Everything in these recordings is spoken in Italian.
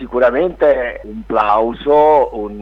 sicuramente un plauso, un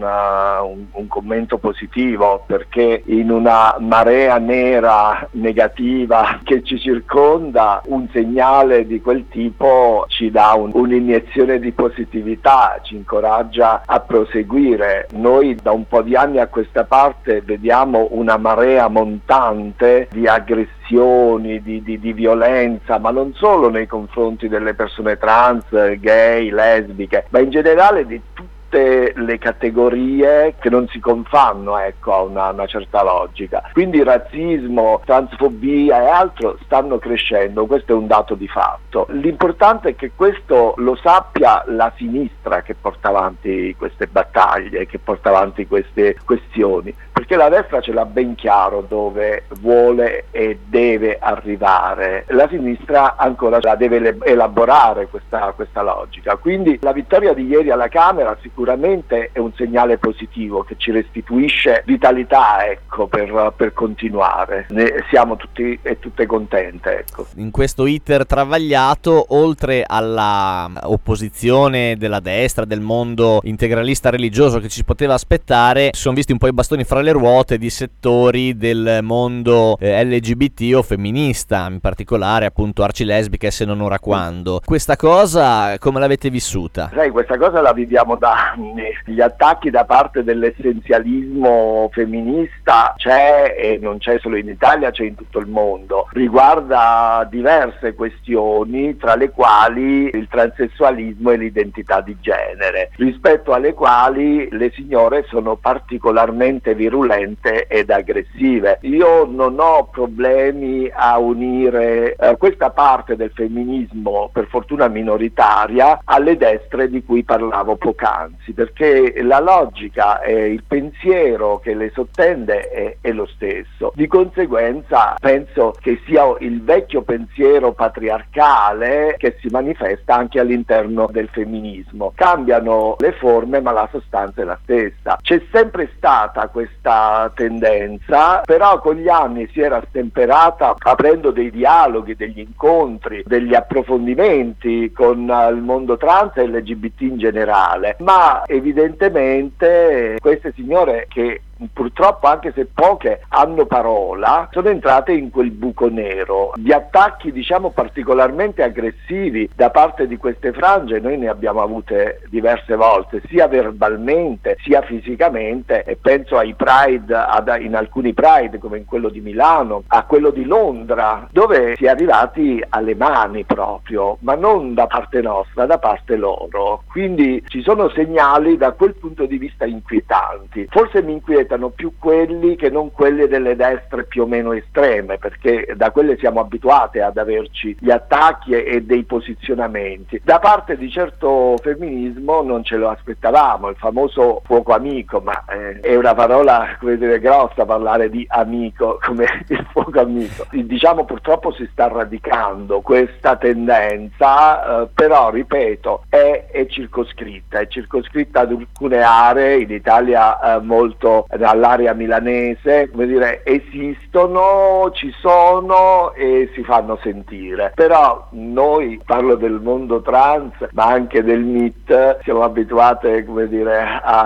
commento positivo, perché in una marea nera negativa che ci circonda, un segnale di quel tipo ci dà un'iniezione di positività, ci incoraggia a proseguire. Noi da un po' di anni a questa parte vediamo una marea montante di aggressioni, di violenza, ma non solo nei confronti delle persone trans, gay, lesbiche, ma in generale di tutte le categorie che non si confanno, ecco, a una certa logica. Quindi razzismo, transfobia e altro stanno crescendo, questo è un dato di fatto. L'importante è che questo lo sappia la sinistra che porta avanti queste battaglie, che porta avanti queste questioni, perché la destra ce l'ha ben chiaro dove vuole e deve arrivare. La sinistra ancora la deve elaborare questa logica. Quindi la vittoria di ieri alla Camera sicuramente è un segnale positivo che ci restituisce vitalità, ecco, per continuare. Ne siamo tutti e tutte contente, ecco. In questo iter travagliato, oltre alla opposizione della destra, del mondo integralista religioso che ci poteva aspettare, si sono visti un po' i bastoni fra le ruote di settori del mondo LGBT o femminista, in particolare appunto arcilesbiche, se non ora quando. Questa cosa come l'avete vissuta? Sai, questa cosa la viviamo da anni. Gli attacchi da parte dell'essenzialismo femminista c'è, e non c'è solo in Italia, c'è in tutto il mondo. Riguarda diverse questioni, tra le quali il transessualismo e l'identità di genere, rispetto alle quali le signore sono particolarmente virulente ed aggressive. Io non ho problemi a unire questa parte del femminismo, per fortuna minoritaria, alle destre di cui parlavo poc'anzi, perché la logica e il pensiero che le sottende è lo stesso. Di conseguenza penso che sia il vecchio pensiero patriarcale che si manifesta anche all'interno del femminismo. Cambiano le forme, ma la sostanza è la stessa. C'è sempre stata questa tendenza, però con gli anni si era stemperata aprendo dei dialoghi, degli incontri, degli approfondimenti con il mondo trans e LGBT in generale, ma evidentemente queste signore, che purtroppo, anche se poche, hanno parola, sono entrate in quel buco nero di attacchi, diciamo, particolarmente aggressivi da parte di queste frange. Noi ne abbiamo avute diverse volte, sia verbalmente sia fisicamente, e penso ai Pride, in alcuni Pride come in quello di Milano, a quello di Londra, dove si è arrivati alle mani proprio, ma non da parte nostra, da parte loro. Quindi ci sono segnali da quel punto di vista inquietanti. Forse mi inquietano più quelli che non quelli delle destre più o meno estreme, perché da quelle siamo abituati ad averci gli attacchi e dei posizionamenti. Da parte di certo femminismo non ce lo aspettavamo, il famoso fuoco amico, ma è una parola, come dire, grossa parlare di amico come il fuoco amico. Diciamo, purtroppo si sta radicando questa tendenza, però ripeto, è circoscritta ad alcune aree in Italia, molto all'area milanese, come dire, esistono, ci sono e si fanno sentire. Però noi, parlo del mondo trans, ma anche del MIT, siamo abituati, come dire,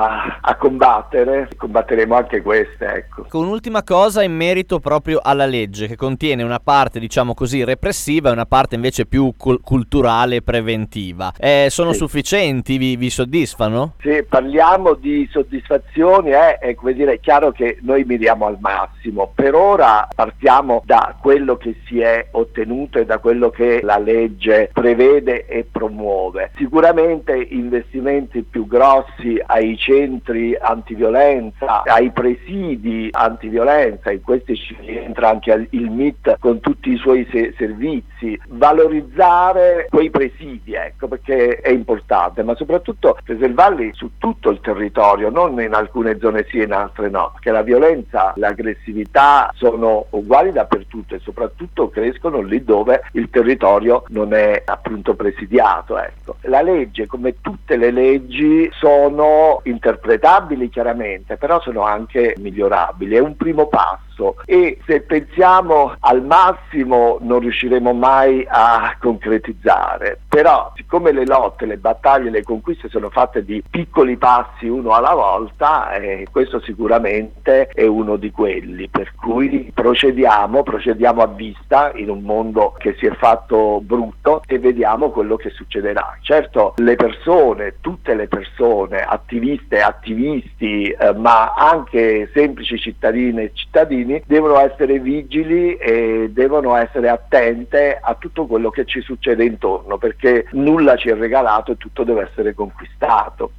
a combattere, combatteremo anche queste, ecco. Un'ultima cosa in merito proprio alla legge, che contiene una parte, diciamo così, repressiva e una parte invece più culturale e preventiva. Sono sufficienti? Vi soddisfano? Sì, parliamo di soddisfazioni, è come dire, è chiaro che noi miriamo al massimo. Per ora partiamo da quello che si è ottenuto e da quello che la legge prevede e promuove. Sicuramente investimenti più grossi ai centri antiviolenza, ai presidi antiviolenza, in questi ci rientra anche il MIT con tutti i suoi servizi, valorizzare quei presidi, ecco, perché è importante, ma soprattutto preservarli su tutto il territorio, non in alcune zone sì e in altre no, perché la violenza, l'aggressività sono uguali dappertutto e soprattutto crescono lì dove il territorio non è appunto presidiato, ecco. La legge, come tutte le leggi, sono interpretabili chiaramente, però sono anche migliorabili. È un primo passo passo, e se pensiamo al massimo non riusciremo mai a concretizzare. Però siccome le lotte, le battaglie, le conquiste sono fatte di piccoli passi uno alla volta, questo sicuramente è uno di quelli, per cui procediamo a vista in un mondo che si è fatto brutto e vediamo quello che succederà. Certo, le persone, tutte le persone, attiviste e attivisti, ma anche semplici cittadine e cittadini, devono essere vigili e devono essere attente a tutto quello che ci succede intorno, perché nulla ci è regalato e tutto deve essere conquistato.